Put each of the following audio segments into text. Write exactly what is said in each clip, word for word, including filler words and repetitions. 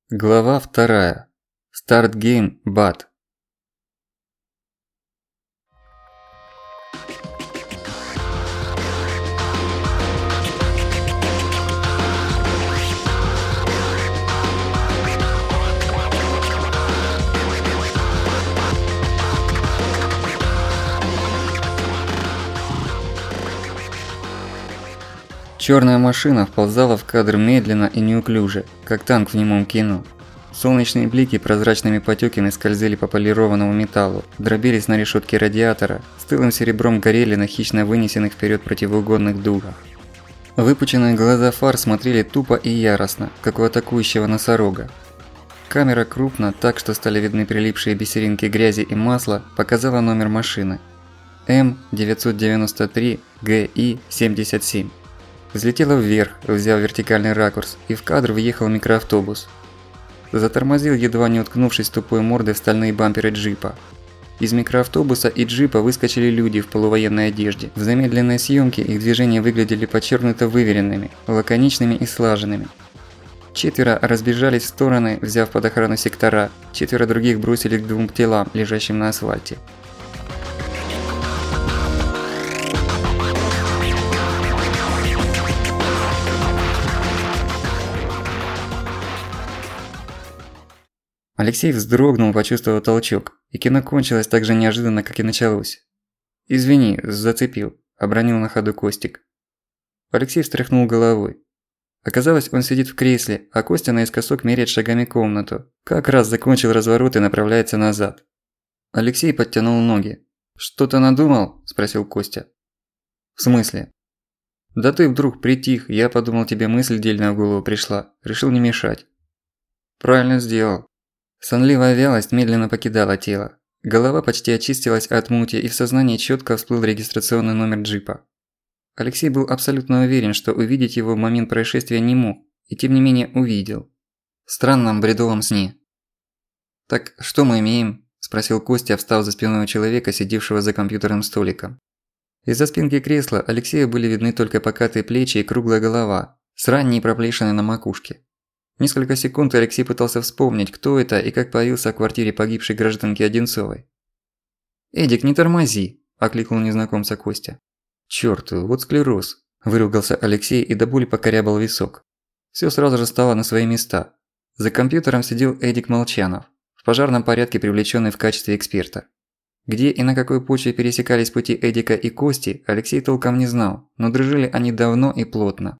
Глава вторая. Start Game Bad. Чёрная машина вползала в кадр медленно и неуклюже, как танк в немом кино. Солнечные блики прозрачными потёками скользили по полированному металлу, дробились на решётке радиатора, стылым серебром горели на хищно вынесенных вперёд противоугонных дугах. Выпученные глаза фар смотрели тупо и яростно, как у атакующего носорога. Камера крупно, так что стали видны прилипшие бисеринки грязи и масла, показала номер машины. Эм девятьсот девяносто три Гэ И семьдесят семь. Взлетела вверх, взяв вертикальный ракурс, и в кадр въехал микроавтобус. Затормозил, едва не уткнувшись тупой мордой в стальные бамперы джипа. Из микроавтобуса и джипа выскочили люди в полувоенной одежде. В замедленной съемке их движения выглядели подчеркнуто выверенными, лаконичными и слаженными. Четверо разбежались в стороны, взяв под охрану сектора, четверо других бросили к двум телам, лежащим на асфальте. Алексей вздрогнул, почувствовав толчок, и кино кончилось так же неожиданно, как и началось. «Извини, зацепил», – обронил на ходу Костик. Алексей встряхнул головой. Оказалось, он сидит в кресле, а Костя наискосок меряет шагами комнату. Как раз закончил разворот и направляется назад. Алексей подтянул ноги. «Что-то надумал?» – спросил Костя. «В смысле?» «Да ты вдруг притих, я подумал, тебе мысль дельная в голову пришла. Решил не мешать». «Правильно сделал». Сонливая вялость медленно покидала тело. Голова почти очистилась от мути, и в сознании чётко всплыл регистрационный номер джипа. Алексей был абсолютно уверен, что увидеть его в момент происшествия не мог, и тем не менее увидел. В странном бредовом сне. «Так что мы имеем?» – спросил Костя, встав за спиной у человека, сидевшего за компьютерным столиком. Из-за спинки кресла Алексею были видны только покатые плечи и круглая голова, с ранней проплешиной на макушке. Несколько секунд Алексей пытался вспомнить, кто это и как появился в квартире погибшей гражданки Одинцовой. «Эдик, не тормози!» – окликнул незнакомца Костя. «Чёрт, вот склероз!» – выругался Алексей и до боли покорябал висок. Всё сразу же стало на свои места. За компьютером сидел Эдик Молчанов, в пожарном порядке привлечённый в качестве эксперта. Где и на какой почве пересекались пути Эдика и Кости, Алексей толком не знал, но дружили они давно и плотно.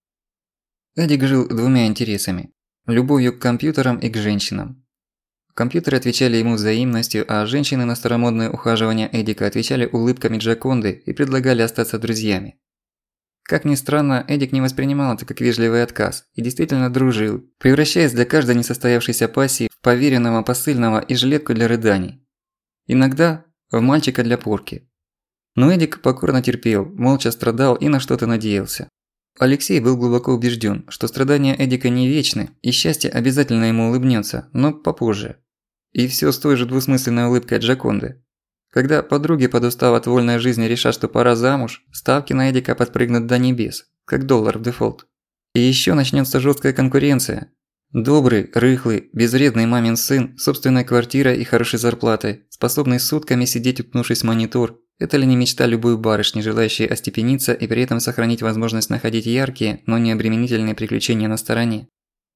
Эдик жил двумя интересами. Любовью к компьютерам и к женщинам. Компьютеры отвечали ему взаимностью, а женщины на старомодное ухаживание Эдика отвечали улыбками Джоконды и предлагали остаться друзьями. Как ни странно, Эдик не воспринимал это как вежливый отказ и действительно дружил, превращаясь для каждой несостоявшейся пассии в поверенного посыльного и жилетку для рыданий. Иногда в мальчика для порки. Но Эдик покорно терпел, молча страдал и на что-то надеялся. Алексей был глубоко убежден, что страдания Эдика не вечны, и счастье обязательно ему улыбнется, но попозже. И все с той же двусмысленной улыбкой Джоконды. Когда подруги, подустав от вольной жизни, решат, что пора замуж, ставки на Эдика подпрыгнут до небес, как доллар в дефолт. И еще начнется жесткая конкуренция. Добрый, рыхлый, безвредный мамин сын, собственной квартирой и хорошей зарплатой, способный сутками сидеть, уткнувшись в монитор. Это ли не мечта любой барышни, желающей остепениться и при этом сохранить возможность находить яркие, но не обременительные приключения на стороне?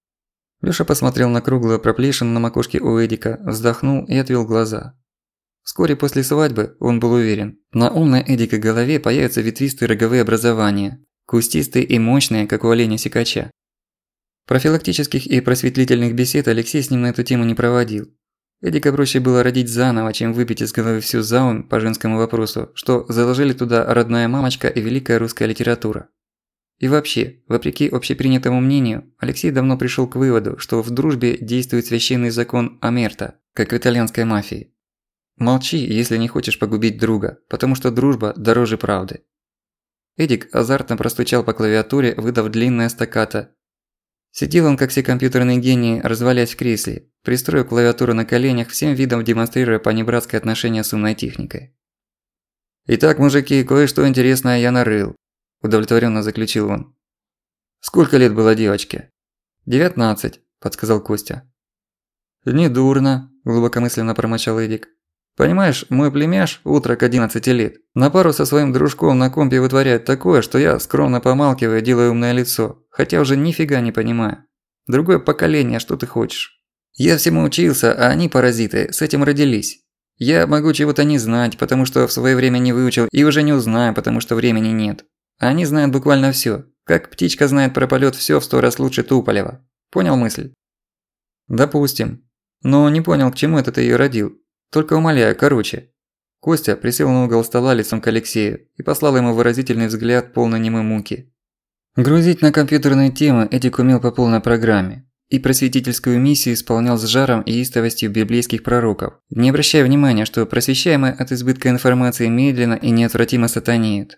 Лёша посмотрел на круглую проплешину на макушке у Эдика, вздохнул и отвел глаза. Вскоре после свадьбы, он был уверен, на умной Эдика голове появятся ветвистые роговые образования, кустистые и мощные, как у оленя-сикача. Профилактических и просветлительных бесед Алексей с ним на эту тему не проводил. Эдика проще было родить заново, чем выбить из головы всю заум по женскому вопросу, что заложили туда родная мамочка и великая русская литература. И вообще, вопреки общепринятому мнению, Алексей давно пришёл к выводу, что в дружбе действует священный закон омерта, как в итальянской мафии. Молчи, если не хочешь погубить друга, потому что дружба дороже правды. Эдик азартно простучал по клавиатуре, выдав длинное стаккато. Сидел он, как все компьютерные гении, развалясь в кресле, пристроив клавиатуру на коленях, всем видом демонстрируя понебратское отношение с умной техникой. «Итак, мужики, кое-что интересное я нарыл», – удовлетворённо заключил он. «Сколько лет было девочке?» «Девятнадцать», – подсказал Костя. «Недурно», – глубокомысленно промычал Эдик. «Понимаешь, мой племяш, утрок одиннадцати лет, на пару со своим дружком на компе вытворяет такое, что я скромно помалкиваю и делаю умное лицо, хотя уже нифига не понимаю. Другое поколение, что ты хочешь? Я всему учился, а они, паразиты, с этим родились. Я могу чего-то не знать, потому что в своё время не выучил, и уже не узнаю, потому что времени нет. А они знают буквально всё. Как птичка знает про полёт всё в сто раз лучше Туполева. Понял мысль?» «Допустим. Но не понял, к чему это ты её родил. Только умоляю, короче». Костя присел на угол стола лицом к Алексею и послал ему выразительный взгляд, полный немой муки. Грузить на компьютерные темы Эдик умел по полной программе. И просветительскую миссию исполнял с жаром и истовостью библейских пророков, не обращая внимания, что просвещаемые от избытка информации медленно и неотвратимо сатанеют.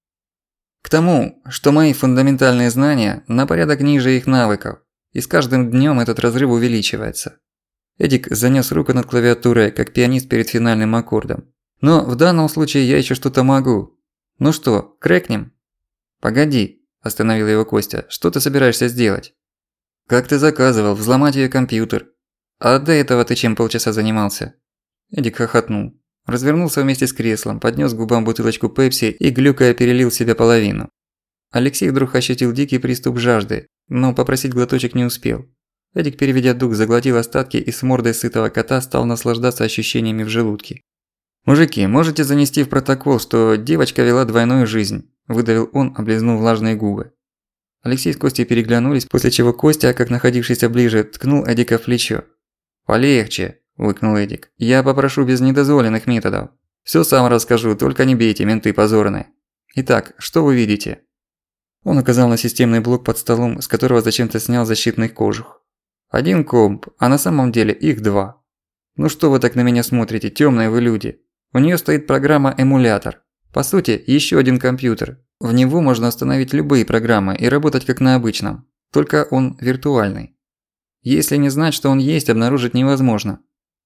К тому, что мои фундаментальные знания на порядок ниже их навыков, и с каждым днём этот разрыв увеличивается. Эдик занёс руку над клавиатурой, как пианист перед финальным аккордом. «Но в данном случае я ещё что-то могу. Ну что, крэкнем?» «Погоди», – остановил его Костя, – «что ты собираешься сделать?» «Как ты заказывал, взломать её компьютер. А до этого ты чем полчаса занимался?» Эдик хохотнул. Развернулся вместе с креслом, поднёс к губам бутылочку пепси и, глюкая, перелил в себя половину. Алексей вдруг ощутил дикий приступ жажды, но попросить глоточек не успел. Эдик, переведя дух, заглотил остатки и с мордой сытого кота стал наслаждаться ощущениями в желудке. «Мужики, можете занести в протокол, что девочка вела двойную жизнь», – выдавил он, облизнув влажные губы. Алексей с Костей переглянулись, после чего Костя, как находившийся ближе, ткнул Эдика в плечо. «Полегче», – выкнул Эдик. «Я попрошу без недозволенных методов. Всё сам расскажу, только не бейте, менты позорные. Итак, что вы видите?» Он указал на системный блок под столом, с которого зачем-то снял защитный кожух. «Один комп, а на самом деле их два. Ну что вы так на меня смотрите, тёмные вы люди? У неё стоит программа «Эмулятор». По сути, ещё один компьютер. В него можно установить любые программы и работать как на обычном, только он виртуальный. Если не знать, что он есть, обнаружить невозможно.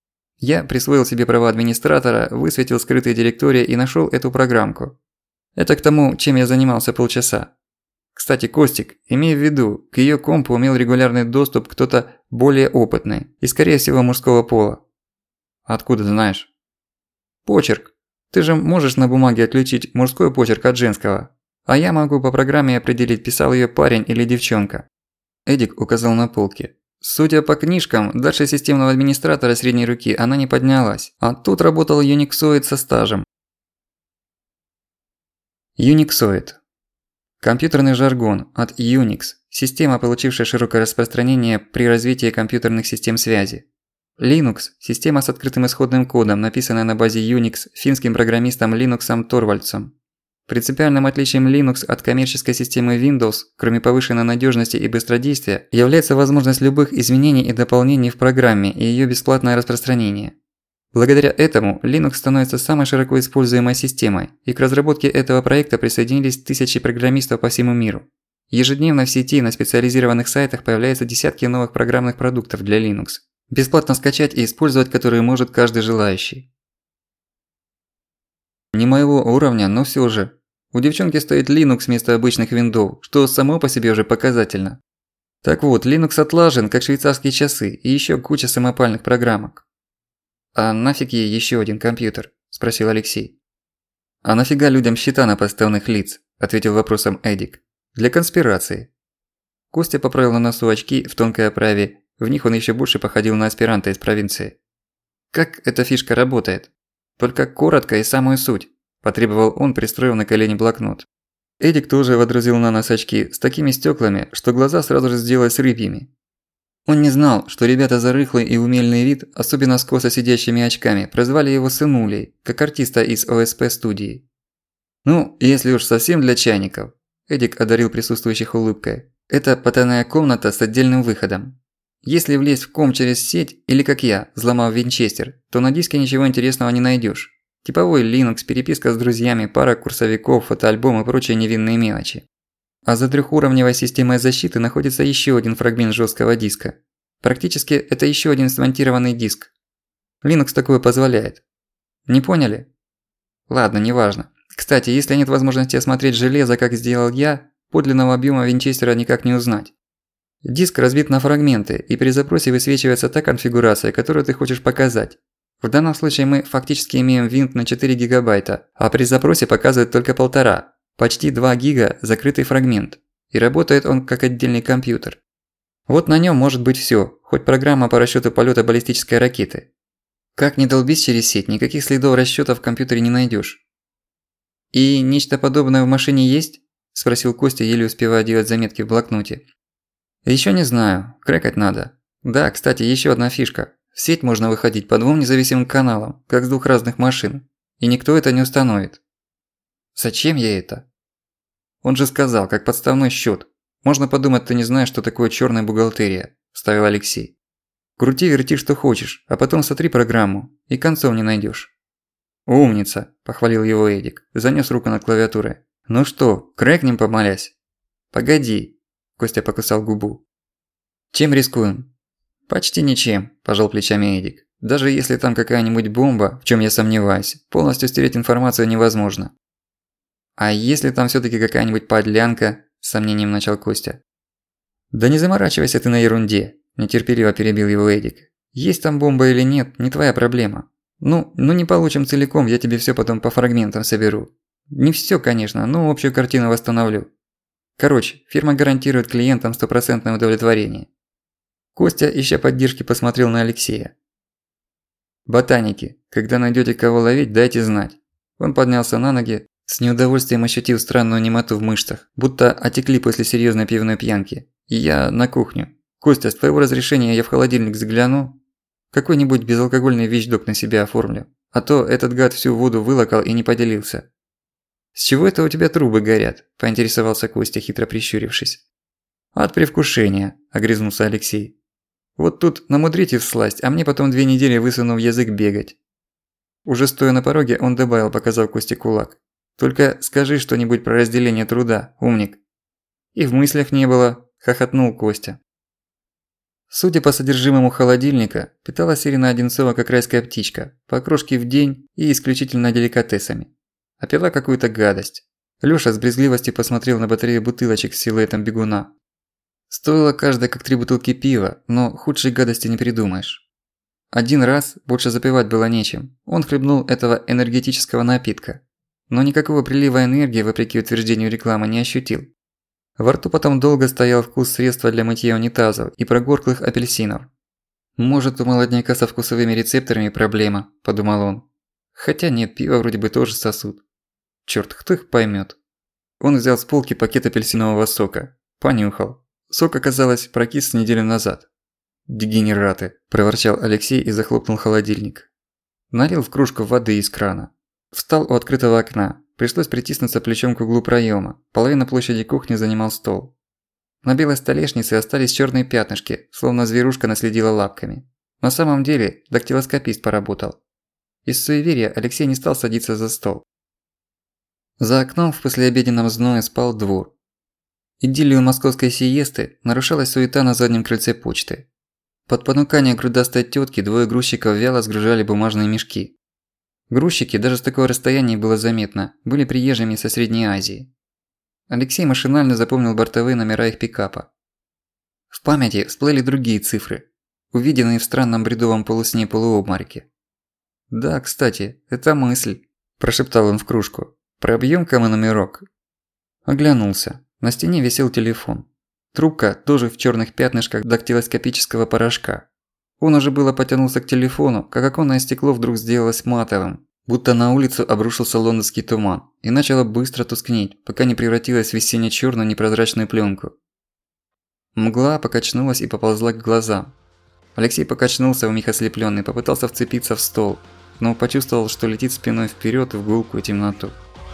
Я присвоил себе права администратора, высветил скрытые директории и нашёл эту программку. Это к тому, чем я занимался полчаса. Кстати, Костик, имей в виду, к её компу имел регулярный доступ кто-то более опытный и, скорее всего, мужского пола. Откуда знаешь? Почерк. Ты же можешь на бумаге отличить мужской почерк от женского. А я могу по программе определить, писал её парень или девчонка. Эдик указал на полки. Судя по книжкам, дальше системного администратора средней руки она не поднялась, а тут работал юниксоид со стажем. Юниксоид. Компьютерный жаргон от Unix – система, получившая широкое распространение при развитии компьютерных систем связи. Linux – система с открытым исходным кодом, написанная на базе Unix финским программистом Линуксом Торвальдсом. Принципиальным отличием Linux от коммерческой системы Windows, кроме повышенной надёжности и быстродействия, является возможность любых изменений и дополнений в программе и её бесплатное распространение. Благодаря этому Linux становится самой широко используемой системой, и к разработке этого проекта присоединились тысячи программистов по всему миру. Ежедневно в сети на специализированных сайтах появляются десятки новых программных продуктов для Linux, бесплатно скачать и использовать которые может каждый желающий. Не моего уровня, но всё же. У девчонки стоит Linux вместо обычных виндов, что само по себе уже показательно. Так вот, Linux отлажен, как швейцарские часы, и ещё куча самопальных программок. «А нафиг ей ещё один компьютер?» – спросил Алексей. «А нафига людям счета на подставных лиц?» – ответил вопросом Эдик. «Для конспирации». Костя поправил на носу очки в тонкой оправе, в них он ещё больше походил на аспиранта из провинции. «Как эта фишка работает? Только коротко и самую суть», – потребовал он, пристроив на колени блокнот. Эдик тоже водрузил на нос очки с такими стёклами, что глаза сразу же сделались рыбьими. Он не знал, что ребята за рыхлый и умельный вид, особенно с косо сидящими очками, прозвали его Сынулей, как артиста из О С П-студии. «Ну, если уж совсем для чайников», – Эдик одарил присутствующих улыбкой, – «это потайная комната с отдельным выходом. Если влезть в ком через сеть, или как я, взломав винчестер, то на диске ничего интересного не найдёшь. Типовой Linux, переписка с друзьями, пара курсовиков, фотоальбом и прочие невинные мелочи. А за трёхуровневой системой защиты находится ещё один фрагмент жёсткого диска. Практически это ещё один смонтированный диск. Linux такое позволяет. Не поняли? Ладно, неважно. Кстати, если нет возможности осмотреть железо, как сделал я, подлинного объёма винчестера никак не узнать. Диск разбит на фрагменты, и при запросе высвечивается та конфигурация, которую ты хочешь показать. В данном случае мы фактически имеем винт на четыре гигабайта, а при запросе показывает только полтора. Почти два гига закрытый фрагмент. И работает он как отдельный компьютер. Вот на нем может быть всё, хоть программа по расчёту полёта баллистической ракеты. Как ни долбись через сеть, никаких следов расчётов в компьютере не найдёшь. «И нечто подобное в машине есть?» – спросил Костя, еле успевая делать заметки в блокноте. «Ещё не знаю, крэкать надо. Да, кстати, ещё одна фишка. В сеть можно выходить по двум независимым каналам, как с двух разных машин. И никто это не установит». «Зачем я это?» «Он же сказал, как подставной счёт. Можно подумать, ты не знаешь, что такое чёрная бухгалтерия», – вставил Алексей. «Крути, верти, что хочешь, а потом сотри программу, и концов не найдёшь». «Умница», – похвалил его Эдик, занёс руку над клавиатурой. «Ну что, крэкнем помолясь?» «Погоди», – Костя покусал губу. «Чем рискуем?» «Почти ничем», – пожал плечами Эдик. «Даже если там какая-нибудь бомба, в чём я сомневаюсь, полностью стереть информацию невозможно». «А если там всё-таки какая-нибудь подлянка?» – с сомнением начал Костя. «Да не заморачивайся ты на ерунде», – нетерпеливо перебил его Эдик. «Есть там бомба или нет, не твоя проблема. Ну, ну не получим целиком, я тебе всё потом по фрагментам соберу. Не всё, конечно, но общую картину восстановлю. Короче, фирма гарантирует клиентам стопроцентное удовлетворение». Костя, ища поддержки, посмотрел на Алексея. «Ботаники, когда найдёте кого ловить, дайте знать». Он поднялся на ноги, с неудовольствием ощутил странную немоту в мышцах, будто отекли после серьёзной пивной пьянки. И я на кухню. «Костя, с твоего разрешения я в холодильник загляну? Какой-нибудь безалкогольный вещдок на себя оформлю. А то этот гад всю воду вылокал и не поделился». «С чего это у тебя трубы горят?» – поинтересовался Костя, хитро прищурившись. «От предвкушения», – огрызнулся Алексей. «Вот тут намудрите всласть, а мне потом две недели высунув язык бегать». Уже стоя на пороге, он добавил, показав Косте кулак. «Только скажи что-нибудь про разделение труда, умник». «И в мыслях не было», – хохотнул Костя. Судя по содержимому холодильника, питалась Ирина Одинцова как райская птичка, по крошке в день и исключительно деликатесами. А пила какую-то гадость. Лёша с брезгливостью посмотрел на батарею бутылочек с силуэтом бегуна. Стоило каждая как три бутылки пива, но худшей гадости не придумаешь. Один раз, больше запивать было нечем, он хлебнул этого энергетического напитка. Но никакого прилива энергии, вопреки утверждению рекламы, не ощутил. Во рту потом долго стоял вкус средства для мытья унитазов и прогорклых апельсинов. «Может, у молодняка со вкусовыми рецепторами проблема», – подумал он. «Хотя нет, пиво вроде бы тоже сосут. Чёрт, кто их поймёт?» Он взял с полки пакет апельсинового сока. Понюхал. Сок, оказалось, прокис неделю назад. «Дегенераты», – проворчал Алексей и захлопнул холодильник. Налил в кружку воды из крана. Встал у открытого окна. Пришлось притиснуться плечом к углу проёма. Половина площади кухни занимал стол. На белой столешнице остались чёрные пятнышки, словно зверушка наследила лапками. На самом деле дактилоскопист поработал. Из суеверия Алексей не стал садиться за стол. За окном в послеобеденном зное спал двор. Идиллию московской сиесты нарушала суета на заднем крыльце почты. Под понукание грудастой тётки двое грузчиков вяло сгружали бумажные мешки. Грузчики, даже с такого расстояния было заметно, были приезжими со Средней Азии. Алексей машинально запомнил бортовые номера их пикапа. В памяти всплыли другие цифры, увиденные в странном бредовом полусне-полуобмороке. «Да, кстати, это мысль», – прошептал он в кружку. «Пробьём-ка мы номерок». Оглянулся. На стене висел телефон. Трубка тоже в чёрных пятнышках дактилоскопического порошка. Он уже было потянулся к телефону, как оконное стекло вдруг сделалось матовым, будто на улицу обрушился лондонский туман, и начало быстро тускнеть, пока не превратилось в весенне-чёрную непрозрачную плёнку. Мгла покачнулась и поползла к глазам. Алексей покачнулся, вмиг ослеплённый, попытался вцепиться в стол, но почувствовал, что летит спиной вперёд в гулкую темноту.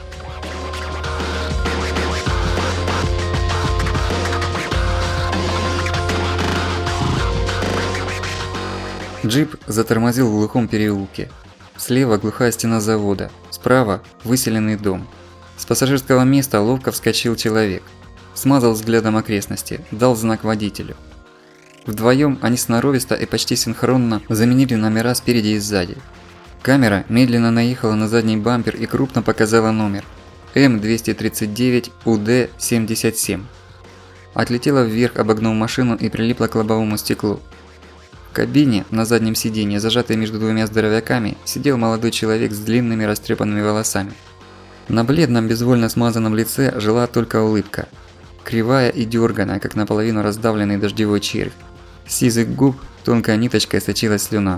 Джип затормозил в глухом переулке. Слева глухая стена завода, справа выселенный дом. С пассажирского места ловко вскочил человек. Смазал взглядом окрестности, дал знак водителю. Вдвоем они сноровисто и почти синхронно заменили номера спереди и сзади. Камера медленно наехала на задний бампер и крупно показала номер М двести тридцать девять У Д семьдесят семь. Отлетела вверх, обогнув машину и прилипла к лобовому стеклу. В кабине, на заднем сиденье, зажатой между двумя здоровяками, сидел молодой человек с длинными растрепанными волосами. На бледном, безвольно смазанном лице жила только улыбка. Кривая и дёрганая, как наполовину раздавленный дождевой червь. С язык губ тонкой ниточкой сочилась слюна.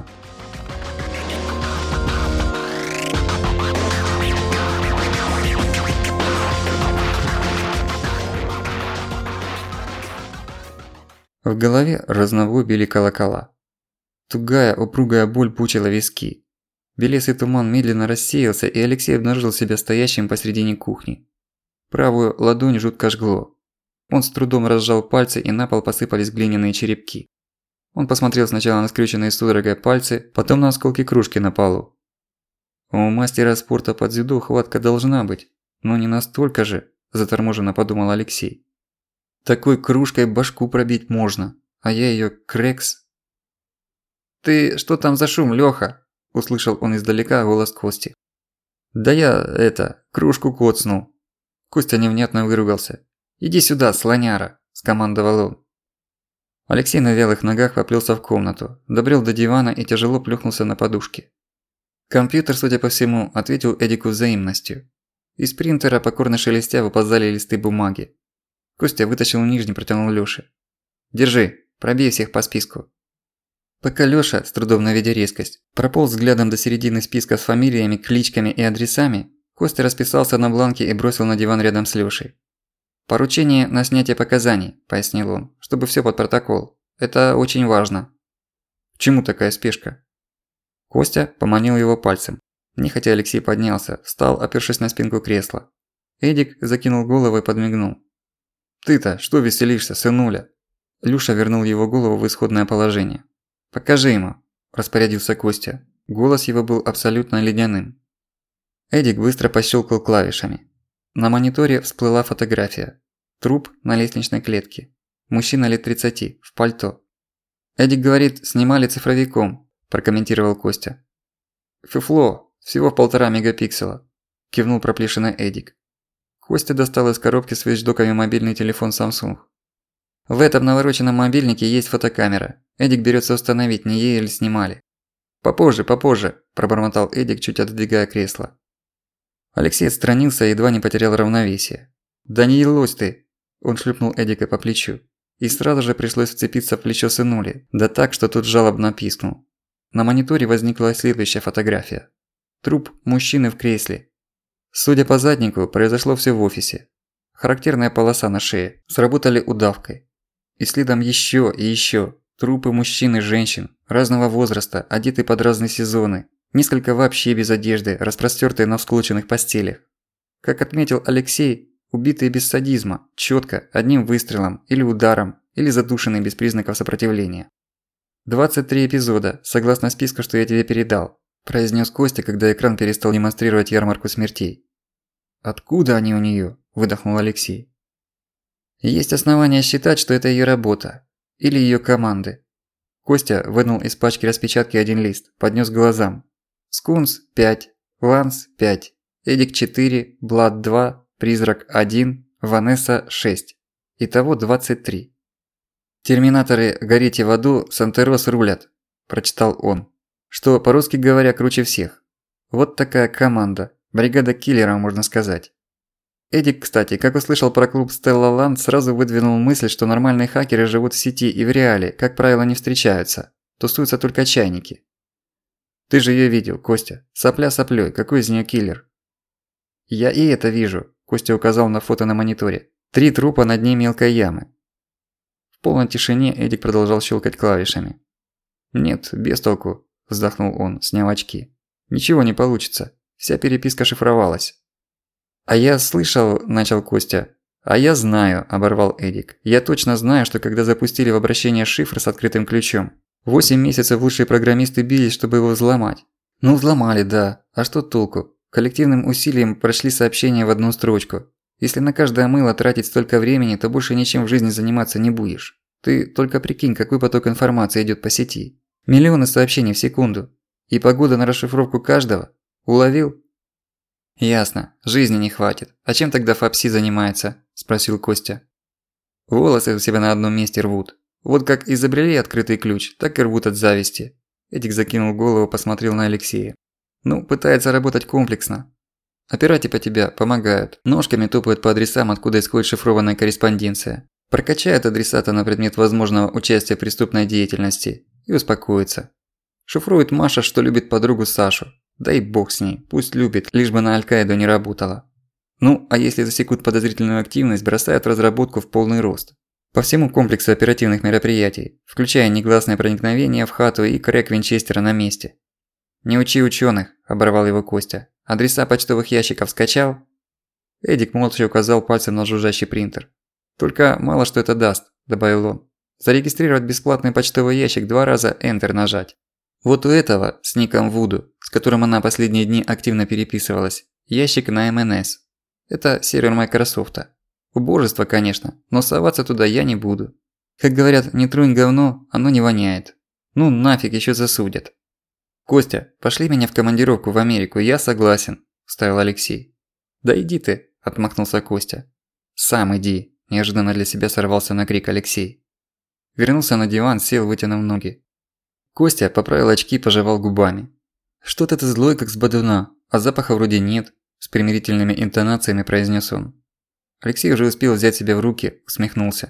В голове разновой били колокола. Тугая, упругая боль пучила виски. Белесый туман медленно рассеялся, и Алексей обнаружил себя стоящим посредине кухни. Правую ладонь жутко жгло. Он с трудом разжал пальцы, и на пол посыпались глиняные черепки. Он посмотрел сначала на скрюченные судорогой пальцы, потом на осколки кружки на полу. У мастера спорта по дзюдо хватка должна быть, но не настолько же, заторможенно подумал Алексей. Такой кружкой башку пробить можно, а я её крекс. «Ты что там за шум, Лёха?» – услышал он издалека голос Кости. «Да я, это, кружку коцнул». Костя невнятно выругался. «Иди сюда, слоняра», – скомандовал он. Алексей на вялых ногах поплёлся в комнату, добрел до дивана и тяжело плюхнулся на подушке. Компьютер, судя по всему, ответил Эдику взаимностью. Из принтера, покорно шелестя, выползали листы бумаги. Костя вытащил нижний, протянул Лёше. «Держи, пробей всех по списку». Пока Лёша, с трудом наведя резкость, прополз взглядом до середины списка с фамилиями, кличками и адресами, Костя расписался на бланке и бросил на диван рядом с Лёшей. «Поручение на снятие показаний», – пояснил он, – «чтобы всё под протокол. Это очень важно». «К чему такая спешка?» Костя поманил его пальцем. Нехотя Алексей поднялся, встал, опёршись на спинку кресла. Эдик закинул голову и подмигнул. «Ты-то что веселишься, сынуля?» Люша вернул его голову в исходное положение. «Покажи ему», – распорядился Костя. Голос его был абсолютно ледяным. Эдик быстро пощёлкал клавишами. На мониторе всплыла фотография. Труп на лестничной клетке. Мужчина лет тридцати, в пальто. «Эдик говорит, снимали цифровиком», – прокомментировал Костя. «Фуфло, всего в полтора мегапикселя», – кивнул проплешиной Эдик. Костя достал из коробки с вещдоками мобильный телефон Samsung. «В этом навороченном мобильнике есть фотокамера. Эдик берется установить, не ей ли снимали». «Попозже, попозже», – пробормотал Эдик, чуть отодвигая кресло. Алексей отстранился и едва не потерял равновесие. «Да не елось ты!» – он шлепнул Эдика по плечу. И сразу же пришлось вцепиться в плечо сынули, да так, что тот жалобно пискнул. На мониторе возникла следующая фотография. Труп мужчины в кресле. Судя по заднику, произошло всё в офисе. Характерная полоса на шее, сработали удавкой. И следом ещё и ещё. Трупы мужчин и женщин, разного возраста, одеты под разные сезоны. Несколько вообще без одежды, распростёртые на всклоченных постелях. Как отметил Алексей, убитые без садизма, чётко, одним выстрелом, или ударом, или задушенные без признаков сопротивления. «двадцать три эпизода, согласно списку, что я тебе передал», – произнёс Костя, когда экран перестал демонстрировать ярмарку смертей. «Откуда они у неё?» – выдохнул Алексей. «Есть основания считать, что это её работа. Или её команды». Костя вынул из пачки распечатки один лист, поднёс к глазам. Скунс – пять, Ланс – пять, Эдик – четыре, Блад – два, Призрак – один, Ванесса – шесть. Итого двадцать три. «Терминаторы, горите в аду, Сантерос рулят», – прочитал он. Что, по-русски говоря, круче всех. Вот такая команда. Бригада киллеров, можно сказать. Эдик, кстати, как услышал про клуб Стелла Ланд, сразу выдвинул мысль, что нормальные хакеры живут в сети и в реале, как правило, не встречаются. Тусуются только чайники. Ты же её видел, Костя. Сопля соплёй, какой из неё киллер? Я и это вижу, Костя указал на фото на мониторе. Три трупа на дне мелкой ямы. В полной тишине Эдик продолжал щелкать клавишами. Нет, без толку, вздохнул он, сняв очки. Ничего не получится. Вся переписка шифровалась. «А я слышал», – начал Костя. «А я знаю», – оборвал Эдик. «Я точно знаю, что когда запустили в обращение шифр с открытым ключом, восемь месяцев лучшие программисты бились, чтобы его взломать. Ну взломали, да. А что толку? Коллективным усилием прошли сообщение в одну строчку. Если на каждое мыло тратить столько времени, то больше ничем в жизни заниматься не будешь. Ты только прикинь, какой поток информации идёт по сети. Миллионы сообщений в секунду. И погода на расшифровку каждого. Уловил?» «Ясно. Жизни не хватит. А чем тогда ФАПСИ занимается?» – спросил Костя. Волосы у себя на одном месте рвут. Вот как изобрели открытый ключ, так и рвут от зависти. Эдик закинул голову, посмотрел на Алексея. Ну, пытается работать комплексно. Опера типа тебя помогают. Ножками топают по адресам, откуда исходит шифрованная корреспонденция. Прокачают адресата на предмет возможного участия в преступной деятельности. И успокоится. Шифрует Маша, что любит подругу Сашу. Да и бог с ней, пусть любит, лишь бы на Аль-Каиду не работала. Ну, а если засекут подозрительную активность, бросают разработку в полный рост. По всему комплексу оперативных мероприятий, включая негласное проникновение в хату и крэк Винчестера на месте. «Не учи учёных», – оборвал его Костя. «Адреса почтовых ящиков скачал?» Эдик молча указал пальцем на жужжащий принтер. «Только мало что это даст», – добавил он. «Зарегистрировать бесплатный почтовый ящик два раза Enter нажать. Вот у этого, с ником Вуду, с которым она последние дни активно переписывалась, ящик на эм эн эс. Это сервер Майкрософта. Убожество, конечно, но соваться туда я не буду. Как говорят, не тронь говно, оно не воняет. Ну нафиг ещё засудят». «Костя, пошли меня в командировку в Америку, я согласен», – вставил Алексей. «Да иди ты», – отмахнулся Костя. «Сам иди», – неожиданно для себя сорвался на крик Алексей. Вернулся на диван, сел, вытянув ноги. Костя поправил очки, пожевал губами. «Что-то ты злой, как с бодуна, а запаха вроде нет», – с примирительными интонациями произнес он. Алексей уже успел взять себя в руки, усмехнулся.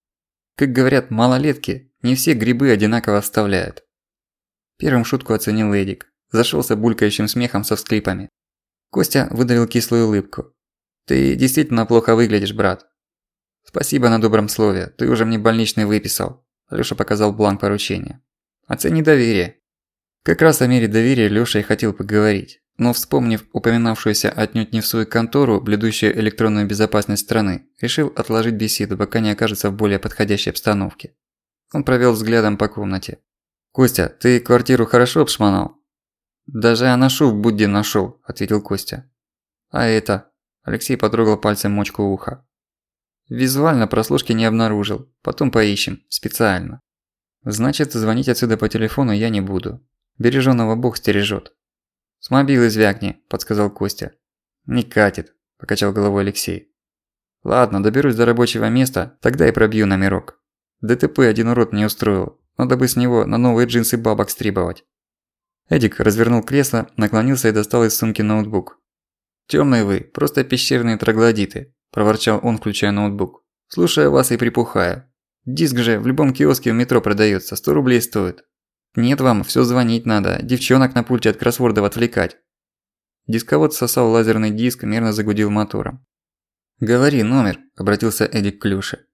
«Как говорят малолетки, не все грибы одинаково вставляют». Первым шутку оценил Эдик. Зашёлся булькающим смехом со всклипами. Костя выдавил кислую улыбку. «Ты действительно плохо выглядишь, брат». «Спасибо на добром слове, ты уже мне больничный выписал», – Лёша показал бланк поручения. «Оцени доверие». Как раз о мере доверия Лёша и хотел поговорить. Но, вспомнив упоминавшуюся отнюдь не в свою контору, блюдущую электронную безопасность страны, решил отложить беседу, пока не окажется в более подходящей обстановке. Он провёл взглядом по комнате. «Костя, ты квартиру хорошо обшмонал?» «Даже аношу в Будде нашёл», – ответил Костя. «А это?» – Алексей потрогал пальцем мочку уха. «Визуально прослушки не обнаружил, потом поищем, специально. Значит, звонить отсюда по телефону я не буду. Бережёного Бог стережёт». «С мобилы звякни», – подсказал Костя. «Не катит», – покачал головой Алексей. «Ладно, доберусь до рабочего места, тогда и пробью номерок. ДТП один урод не устроил, надо бы с него на новые джинсы бабок стрибовать». Эдик развернул кресло, наклонился и достал из сумки ноутбук. «Тёмные вы, просто пещерные троглодиты», – проворчал он, включая ноутбук. «Слушаю вас и припухаю. Диск же в любом киоске в метро продаётся, сто рублей стоит. Нет вам, всё звонить надо, девчонок на пульте от кроссвордов отвлекать». Дисковод сосал лазерный диск, мерно загудел мотором. «Говори номер», – обратился Эдик к Лёше.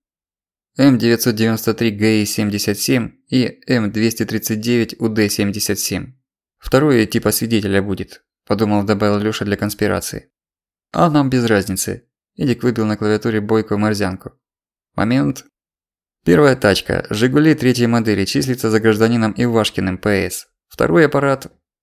эм девятьсот девяносто три гэ и семьдесят семь и эм двести тридцать девять у дэ семьдесят семь. Второе типа свидетеля будет, подумал, добавил Лёша для конспирации. А нам без разницы. Эдик выбил на клавиатуре бойкую морзянку. Момент. Первая тачка, «Жигули» третьей модели, числится за гражданином Ивашкиным, пэ эс. Второй аппарат.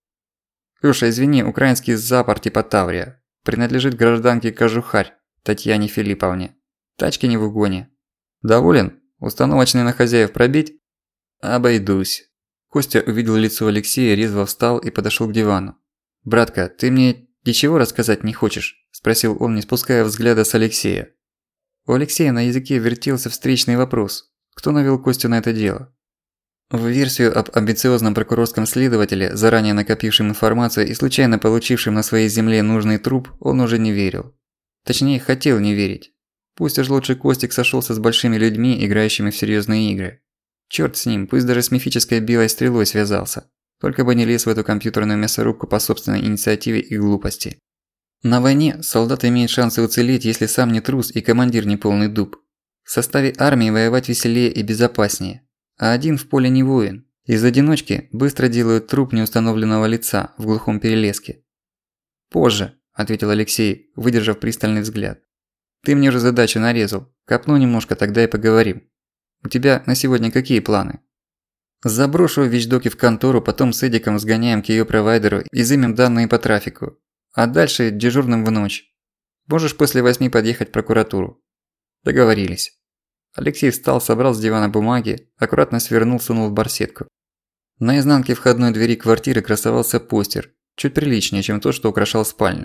Лёша, извини, украинский запор типа Таврия. Принадлежит гражданке Кожухарь, Татьяне Филипповне. Тачки не в угоне. Доволен? Установочные на хозяев пробить? Обойдусь. Костя увидел лицо Алексея, резво встал и подошёл к дивану. «Братка, ты мне ничего рассказать не хочешь?» – спросил он, не спуская взгляда с Алексея. У Алексея на языке вертелся встречный вопрос. Кто навёл Костю на это дело? В версию об амбициозном прокурорском следователе, заранее накопившем информацию и случайно получившем на своей земле нужный труп, он уже не верил. Точнее, хотел не верить. Пусть уж лучше Костик сошёлся с большими людьми, играющими в серьёзные игры. Чёрт с ним, пусть даже с мифической белой стрелой связался. Только бы не лез в эту компьютерную мясорубку по собственной инициативе и глупости. На войне солдат имеет шансы уцелеть, если сам не трус и командир не полный дуб. В составе армии воевать веселее и безопаснее. А один в поле не воин. Из одиночки быстро делают труп неустановленного лица в глухом перелеске. «Позже», – ответил Алексей, выдержав пристальный взгляд. «Ты мне уже задачу нарезал. Копну немножко, тогда и поговорим. У тебя на сегодня какие планы?» «Заброшу вещдоки в контору, потом с Эдиком сгоняем к её провайдеру, изымем данные по трафику. А дальше дежурным в ночь. Можешь после восьми подъехать в прокуратуру». «Договорились». Алексей встал, собрал с дивана бумаги, аккуратно свернул, сунул в барсетку. На изнанке входной двери квартиры красовался постер, чуть приличнее, чем тот, что украшал спальню.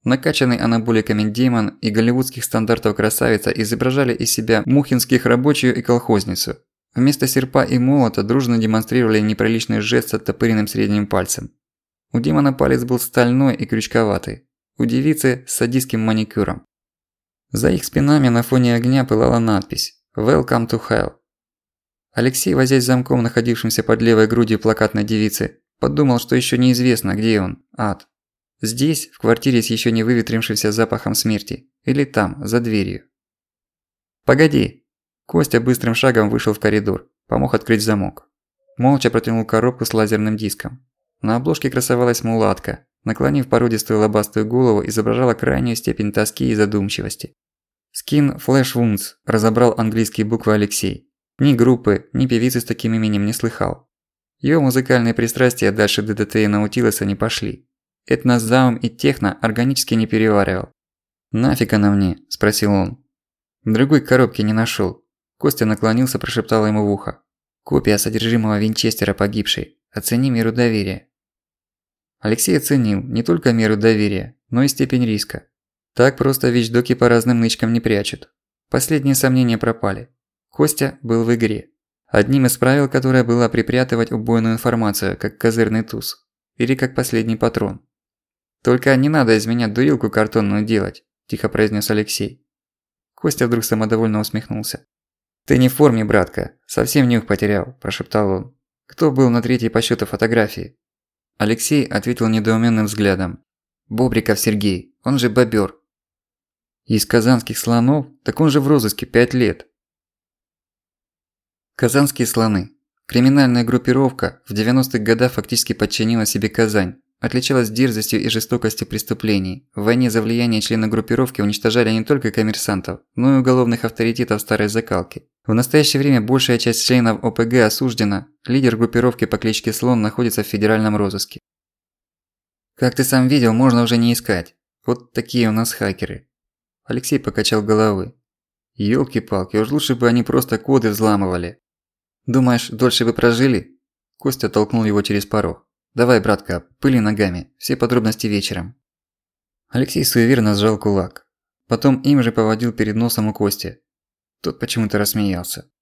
Накачанный анаболиками демон и голливудских стандартов красавица изображали из себя мухинских рабочую и колхозницу. Вместо серпа и молота дружно демонстрировали неприличный жест с оттопыренным средним пальцем. У демона палец был стальной и крючковатый, у девицы – с садистским маникюром. За их спинами на фоне огня пылала надпись «Welcome to Hell». Алексей, возясь замком, находившимся под левой грудью плакатной девицы, подумал, что еще неизвестно, где он, ад. Здесь, в квартире с еще не выветрившимся запахом смерти, или там, за дверью. «Погоди!» Костя быстрым шагом вышел в коридор, помог открыть замок. Молча протянул коробку с лазерным диском. На обложке красовалась мулатка, наклонив породистую лобастую голову, изображала крайнюю степень тоски и задумчивости. «Skin Flash Wounds», разобрал английские буквы Алексей. Ни группы, ни певицы с таким именем не слыхал. Её музыкальные пристрастия дальше ДДТ и Наутилуса не пошли. Этнозаум и техно органически не переваривал. «Нафиг она мне?» – спросил он. Другой коробки не нашёл. Костя наклонился, прошептал ему в ухо. «Копия содержимого винчестера погибшей. Оцени меру доверия». Алексей оценил не только меру доверия, но и степень риска. Так просто вещдоки по разным нычкам не прячут. Последние сомнения пропали. Костя был в игре. Одним из правил, которое было припрятывать убойную информацию, как козырный туз. Или как последний патрон. «Только не надо из меня дурилку картонную делать», – тихо произнес Алексей. Костя вдруг самодовольно усмехнулся. «Ты не в форме, братка, совсем нюх потерял», – прошептал он. «Кто был на третьей по счёту фотографии?» Алексей ответил недоумённым взглядом. «Бобриков Сергей, он же бобёр». «Из казанских слонов? Так он же в розыске пять лет». Казанские слоны. Криминальная группировка в девяностых годах фактически подчинила себе Казань. Отличалась дерзостью и жестокостью преступлений. В войне за влияние члены группировки уничтожали не только коммерсантов, но и уголовных авторитетов старой закалки. В настоящее время большая часть членов ОПГ осуждена, лидер группировки по кличке Слон находится в федеральном розыске. Как ты сам видел, можно уже не искать. Вот такие у нас хакеры. Алексей покачал головой. Ёлки-палки, уж лучше бы они просто коды взламывали. Думаешь, дольше бы прожили? Костя толкнул его через порог. «Давай, братка, пыли ногами, все подробности вечером». Алексей суеверно сжал кулак. Потом им же поводил перед носом у Кости. Тот почему-то рассмеялся.